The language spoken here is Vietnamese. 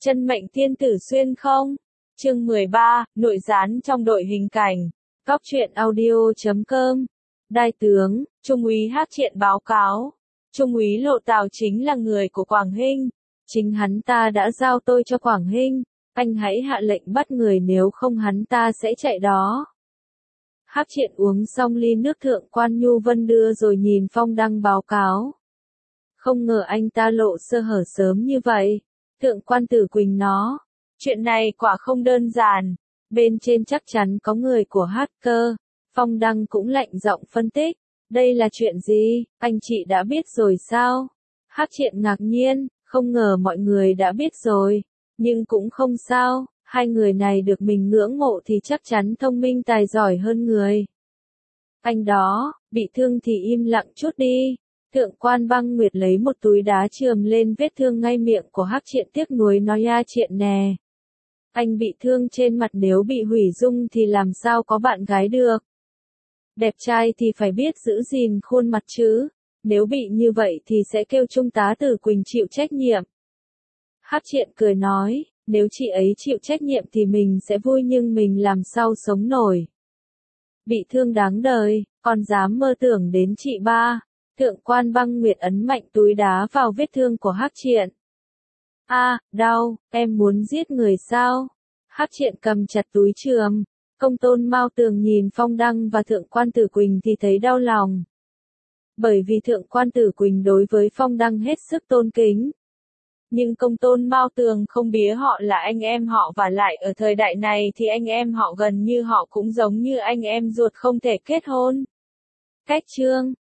Chân mệnh thiên tử xuyên không? Chương 13, nội gián trong đội hình cảnh. Góc truyện audio.com. Đại tướng, Trung úy Hắc Triện báo cáo. Trung úy Lộ Tào chính là người của Quảng Hinh. Chính hắn ta đã giao tôi cho Quảng Hinh. Anh hãy hạ lệnh bắt người, nếu không hắn ta sẽ chạy đó. Hắc Triện uống xong ly nước Thượng quan Nhu Vân đưa rồi nhìn Phong Đăng báo cáo. Không ngờ anh ta lộ sơ hở sớm như vậy. Thượng quan Tử Quỳnh nó. Chuyện này quả không đơn giản. Bên trên chắc chắn có người của hacker. Phong Đăng cũng lạnh giọng phân tích. Đây là chuyện gì, anh chị đã biết rồi sao? Hắc Triện ngạc nhiên, không ngờ mọi người đã biết rồi. Nhưng cũng không sao, hai người này được mình ngưỡng mộ thì chắc chắn thông minh tài giỏi hơn người. Anh đó, bị thương thì im lặng chút đi. Thượng quan Băng Nguyệt lấy một túi đá chườm lên vết thương ngay miệng của Hắc Triện, tiếc nuối nói: "A Triện nè, anh bị thương trên mặt, nếu bị hủy dung thì làm sao có bạn gái được. Đẹp trai thì phải biết giữ gìn khuôn mặt chứ, nếu bị như vậy thì sẽ kêu Trung tá Tử Quỳnh chịu trách nhiệm." Hắc Triện cười nói: "Nếu chị ấy chịu trách nhiệm thì mình sẽ vui, nhưng mình làm sao sống nổi. Bị thương đáng đời, còn dám mơ tưởng đến chị ba." Thượng quan Băng Nguyệt ấn mạnh túi đá vào vết thương của Hắc Triện. "A, đau, em muốn giết người sao?" Hắc Triện cầm chặt túi chườm. Công tôn Mao Tường nhìn Phong Đăng và Thượng quan Tử Quỳnh thì thấy đau lòng. Bởi vì Thượng quan Tử Quỳnh đối với Phong Đăng hết sức tôn kính. Nhưng công tôn Mao Tường không bía họ là anh em họ, và lại ở thời đại này thì anh em họ gần như họ cũng giống như anh em ruột không thể kết hôn. Cách chương